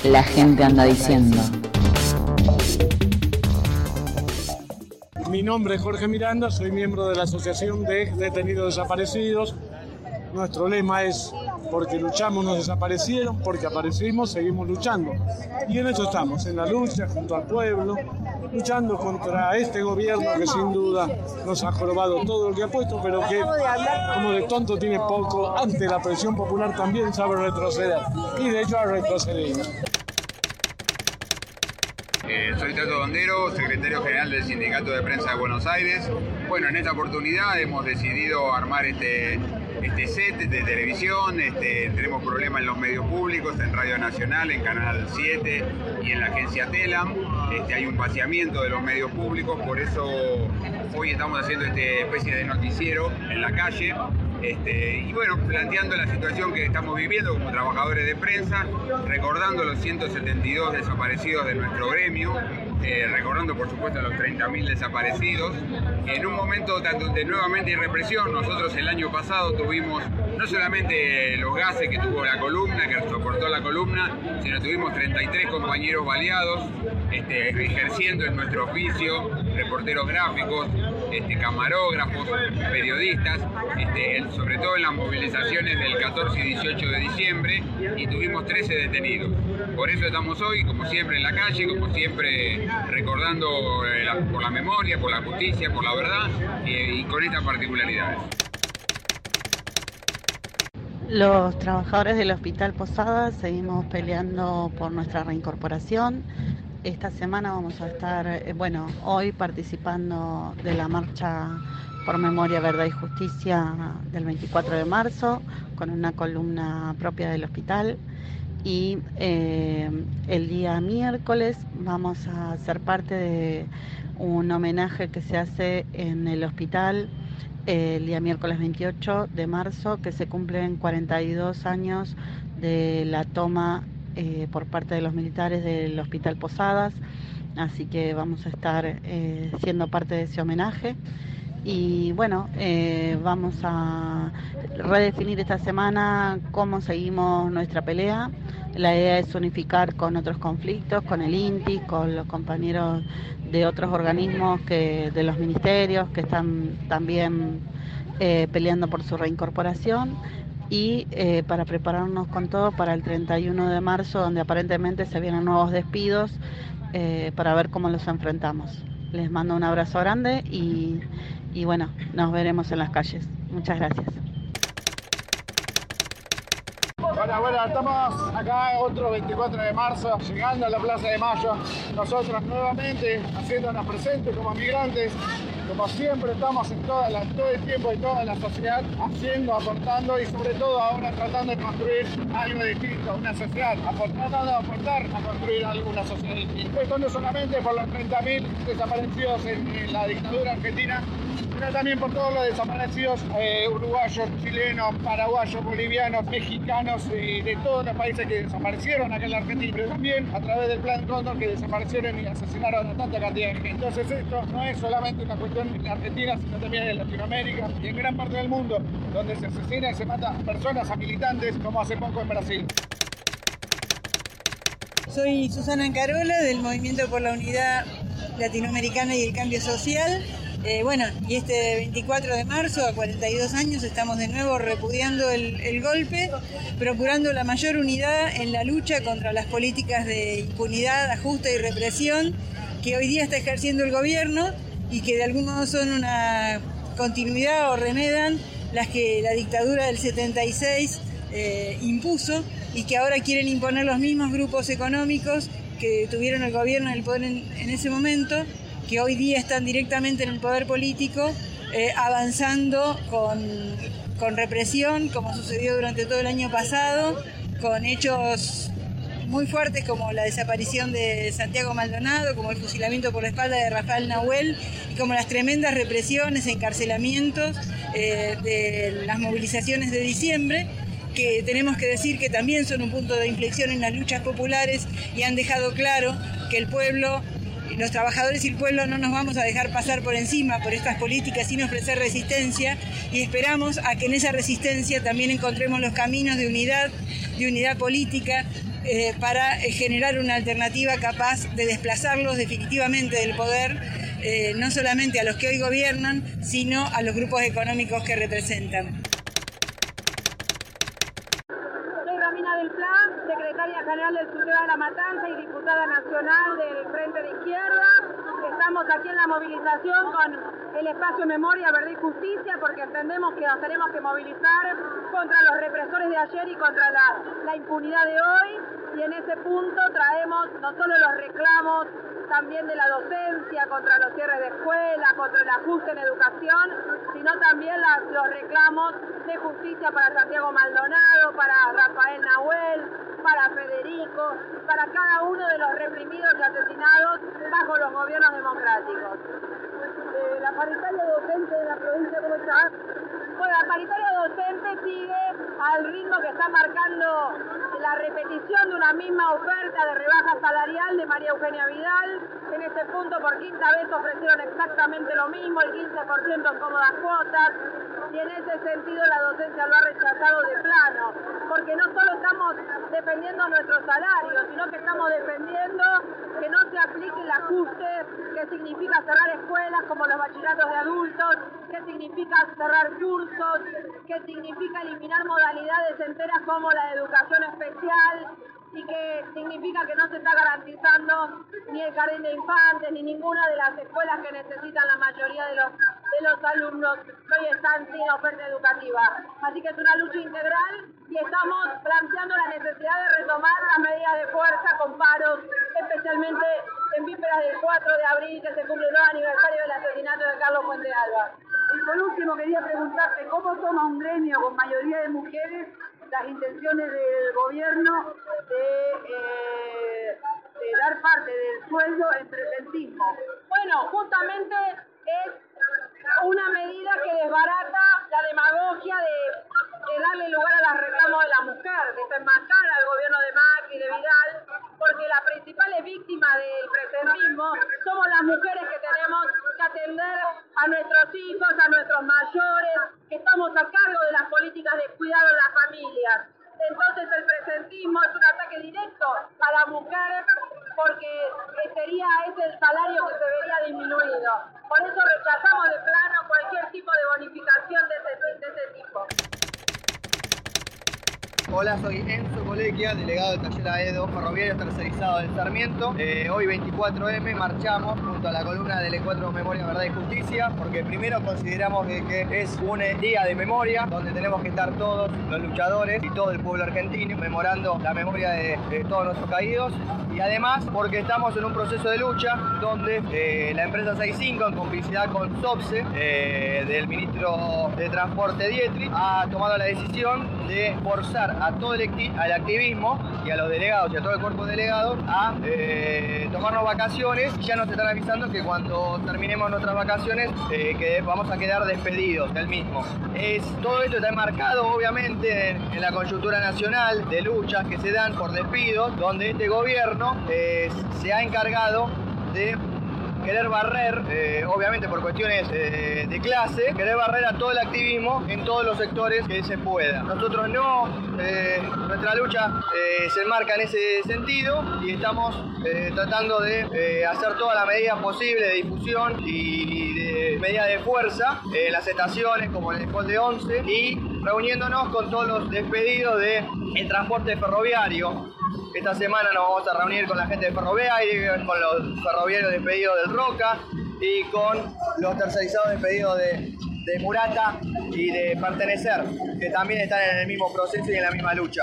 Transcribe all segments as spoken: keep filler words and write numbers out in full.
La gente anda diciendo. Mi nombre es Jorge Miranda, soy miembro de la Asociación de Detenidos Desaparecidos. Nuestro lema es: porque luchamos nos desaparecieron, porque aparecimos seguimos luchando. Y en eso estamos, en la lucha junto al pueblo, luchando contra este gobierno que sin duda nos ha jorobado todo lo que ha puesto, pero que como de tonto tiene poco, ante la presión popular también sabe retroceder. Y de hecho ha retrocedido. Eh, soy Tato Dondero, secretario general del Sindicato de Prensa de Buenos Aires. Bueno, en esta oportunidad hemos decidido armar este, este set de televisión. Este, tenemos problemas en los medios públicos, en Radio Nacional, en Canal siete y en la agencia Telam. Este, hay un vaciamiento de los medios públicos, por eso hoy estamos haciendo esta especie de noticiero en la calle. Este, y bueno, planteando la situación que estamos viviendo como trabajadores de prensa, recordando los ciento setenta y dos desaparecidos de nuestro gremio, eh, recordando por supuesto a los treinta mil desaparecidos, en un momento donde nuevamente hay represión. Nosotros el año pasado tuvimos no solamente los gases que tuvo la columna, que soportó la columna, sino tuvimos treinta y tres compañeros baleados, este, ejerciendo en nuestro oficio, reporteros gráficos, este, camarógrafos, periodistas, este, el, sobre todo en las movilizaciones del catorce y dieciocho de diciembre, y tuvimos trece detenidos. Por eso estamos hoy, como siempre, en la calle, como siempre, recordando eh, la, por la memoria, por la justicia, por la verdad, eh, y con estas particularidades. Los trabajadores del Hospital Posadas seguimos peleando por nuestra reincorporación. Esta semana vamos a estar, eh, bueno, hoy participando de la marcha por Memoria, Verdad y Justicia del veinticuatro de marzo, con una columna propia del hospital. Y eh, el día miércoles vamos a ser parte de un homenaje que se hace en el hospital eh, el día miércoles veintiocho de marzo, que se cumplen cuarenta y dos años de la toma eh, por parte de los militares del Hospital Posadas. Así que vamos a estar eh, siendo parte de ese homenaje. Y bueno, eh, vamos a redefinir esta semana cómo seguimos nuestra pelea. La idea es unificar con otros conflictos, con el INTI, con los compañeros de otros organismos que, de los ministerios que están también eh, peleando por su reincorporación, y eh, para prepararnos con todo para el treinta y uno de marzo, donde aparentemente se vienen nuevos despidos, eh, para ver cómo los enfrentamos. Les mando un abrazo grande y, y bueno, nos veremos en las calles. Muchas gracias. Bueno, bueno, estamos acá otro veinticuatro de marzo, llegando a la Plaza de Mayo. Nosotros nuevamente haciéndonos presentes como migrantes, como siempre estamos en toda la, todo el tiempo y toda la sociedad, haciendo, aportando y sobre todo ahora tratando de construir algo distinto, una sociedad, tratando de aportar a construir alguna sociedad distinta. Esto no solamente por los treinta mil desaparecidos en, en la dictadura argentina, sino también por todos los desaparecidos eh, uruguayos, chilenos, paraguayos, bolivianos, mexicanos, eh, de todos los países que desaparecieron acá en la Argentina, pero también a través del Plan Cóndor, que desaparecieron y asesinaron a tanta cantidad de gente. Entonces esto no es solamente una cuestión en la Argentina, sino también en Latinoamérica y en gran parte del mundo, donde se asesina y se mata a personas, a militantes, como hace poco en Brasil. Soy Susana Ancarola, del Movimiento por la Unidad Latinoamericana y el Cambio Social. Eh, bueno, y este veinticuatro de marzo, a cuarenta y dos años, estamos de nuevo repudiando el, el golpe, procurando la mayor unidad en la lucha contra las políticas de impunidad, ajuste y represión que hoy día está ejerciendo el gobierno y que de algún modo son una continuidad o remedan las que la dictadura del setenta y seis eh, impuso, y que ahora quieren imponer los mismos grupos económicos que tuvieron el gobierno en el poder en, en ese momento, que hoy día están directamente en el poder político, eh, avanzando con, con represión, como sucedió durante todo el año pasado, con hechos muy fuertes como la desaparición de Santiago Maldonado, como el fusilamiento por la espalda de Rafael Nahuel, y como las tremendas represiones, encarcelamientos eh, de las movilizaciones de diciembre, que tenemos que decir que también son un punto de inflexión en las luchas populares y han dejado claro que el pueblo, los trabajadores y el pueblo no nos vamos a dejar pasar por encima por estas políticas sin ofrecer resistencia, y esperamos a que en esa resistencia también encontremos los caminos de unidad, de unidad política, eh, para generar una alternativa capaz de desplazarlos definitivamente del poder, eh, no solamente a los que hoy gobiernan, sino a los grupos económicos que representan. Soy Ramina del Pla, secretaria general del Suteba de la Matanza y diputada nacional del Frente de Izquierda. Estamos aquí en la movilización con el espacio Memoria, Verdad y Justicia, porque entendemos que nos tenemos que movilizar contra los represores de ayer y contra la, la impunidad de hoy. Y en ese punto traemos no solo los reclamos también de la docencia, contra los cierres de escuela, contra el ajuste en educación, sino también las, los reclamos de justicia para Santiago Maldonado, para Rafael Nahuel, para Federico, para cada uno de los reprimidos y asesinados bajo los gobiernos democráticos. Eh, la paritaria docente de la provincia, ¿cómo está? Bueno, la paritaria docente sigue al ritmo que está marcando la repetición de una misma oferta de rebaja salarial de María Eugenia Vidal. En este punto, por quinta vez ofrecieron exactamente lo mismo, el quince por ciento en cómodas cuotas, y en ese sentido la docencia lo ha rechazado de plano, porque no solo estamos defendiendo nuestros salarios, sino que estamos defendiendo que no se aplique el ajuste que significa cerrar escuelas como los bachilleratos de adultos, que significa cerrar cursos, que significa eliminar modalidades enteras como la de educación especial, y que significa que no se está garantizando ni el jardín de infantes ni ninguna de las escuelas que necesitan la mayoría de los, de los alumnos que hoy están sin oferta educativa. Así que es una lucha integral y estamos planteando la necesidad de retomar las medidas de fuerza con paros, especialmente en vísperas del cuatro de abril, que se cumple el nuevo aniversario del asesinato de Carlos Fuente Alba. Y por último quería preguntarte, ¿cómo toma un gremio con mayoría de mujeres las intenciones del gobierno de, eh, de dar parte del sueldo en presentismo? Bueno, justamente es una medida que desbarata la demagogia de, de darle lugar a los reclamos de la mujer, desenmascar al gobierno de Macri y de Vidal, porque las principales víctimas del presentismo somos las mujeres que tenemos que atender a nuestros hijos, a nuestros mayores, que estamos a cargo de las políticas de cuidado en las familias. Entonces el presentismo es un ataque directo a la mujer porque sería ese el salario que se vería disminuido. Por eso rechazamos de plano cualquier tipo de bonificación de ese, de ese tipo. Hola, soy Enzo Colequia, delegado del taller AEDO Ferroviarios Tercerizados del Sarmiento. Eh, hoy veinticuatro eme marchamos junto a la columna del Encuentro Memoria, Verdad y Justicia, porque primero consideramos que, que es un día de memoria donde tenemos que estar todos los luchadores y todo el pueblo argentino memorando la memoria de, de todos nuestros caídos, y además porque estamos en un proceso de lucha donde eh, la empresa sesenta y cinco, en complicidad con SOPSE, eh, del ministro de Transporte Dietri, ha tomado la decisión de forzar a todo el, al activismo y a los delegados y a todo el cuerpo de delegados a eh, tomarnos vacaciones, y ya nos están avisando que cuando terminemos nuestras vacaciones eh, que vamos a quedar despedidos del mismo. Es, todo esto está enmarcado obviamente en, en la coyuntura nacional de luchas que se dan por despidos, donde este gobierno eh, se ha encargado de querer barrer, eh, obviamente por cuestiones eh, de clase, querer barrer a todo el activismo en todos los sectores que se pueda. Nosotros no, eh, nuestra lucha eh, se enmarca en ese sentido y estamos eh, tratando de eh, hacer todas las medidas posibles de difusión y de medidas de fuerza en las estaciones como en el Hall de once, y reuniéndonos con todos los despedidos del transporte ferroviario. Esta semana nos vamos a reunir con la gente de Ferroviario, con los ferroviarios despedidos del Roca y con los tercerizados despedidos de, de Murata y de Pertenecer, que también están en el mismo proceso y en la misma lucha.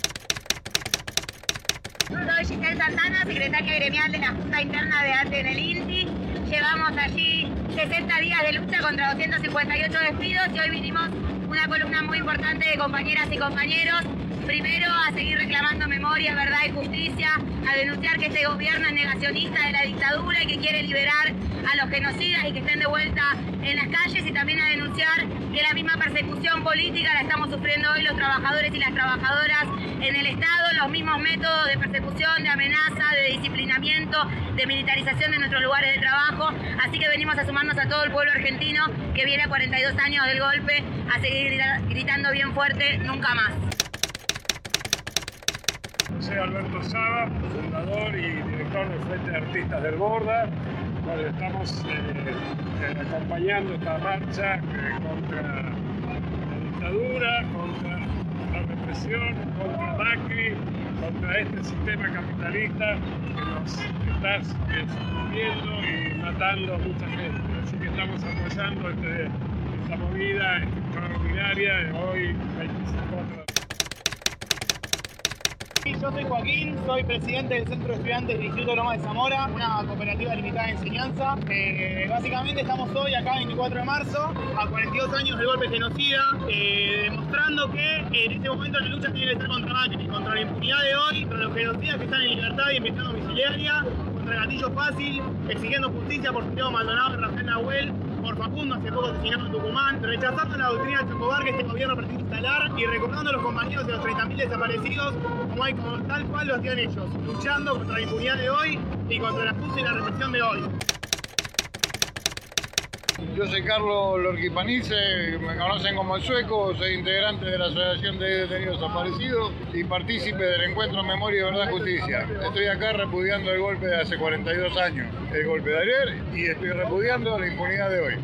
Soy Giselle Santana, secretaria gremial de la Junta Interna de Arte en el I N T I. Llevamos allí sesenta días de lucha contra doscientos cincuenta y ocho despidos y hoy vinimos una columna muy importante de compañeras y compañeros. Primero, a seguir reclamando memoria, verdad y justicia, a denunciar que este gobierno es negacionista de la dictadura y que quiere liberar a los genocidas y que estén de vuelta en las calles, y también a denunciar que la misma persecución política la estamos sufriendo hoy los trabajadores y las trabajadoras en el Estado, los mismos métodos de persecución, de amenaza, de disciplinamiento, de militarización de nuestros lugares de trabajo. Así que venimos a sumarnos a todo el pueblo argentino que viene a cuarenta y dos años del golpe a seguir gritando bien fuerte, nunca más. Se soy Alberto Saba, fundador y director del Frente de Artistas del Borda. Bueno, estamos eh, eh, acompañando esta marcha eh, contra la dictadura, contra la represión, contra Macri, contra este sistema capitalista que nos está eh, suprimiendo y matando a mucha gente. Así que estamos apoyando este, esta movida extraordinaria de hoy, veinticinco. Yo soy Joaquín, soy presidente del Centro de Estudiantes del Instituto Loma de Zamora, una cooperativa limitada de enseñanza. Eh, básicamente estamos hoy acá, veinticuatro de marzo, a cuarenta y dos años del golpe genocida, eh, demostrando que en este momento la lucha tiene que ser contra Macri, contra la impunidad de hoy, contra los genocidas que están en libertad y en prisión domiciliaria, contra el gatillo fácil, exigiendo justicia por Santiago Maldonado y Rafael Nahuel, por Facundo, hace poco asesinado en Tucumán, rechazando la doctrina de Chocobar que este gobierno pretende instalar y recordando a los compañeros de los treinta mil desaparecidos como, hay, como tal cual lo hacían ellos, luchando contra la impunidad de hoy y contra la justicia y la represión de hoy. Yo soy Carlos Lorquipanice, me conocen como el Sueco, soy integrante de la Asociación de Detenidos Desaparecidos y partícipe del Encuentro Memoria, Verdad y Justicia. Estoy acá repudiando el golpe de hace cuarenta y dos años, el golpe de ayer, y estoy repudiando la impunidad de hoy.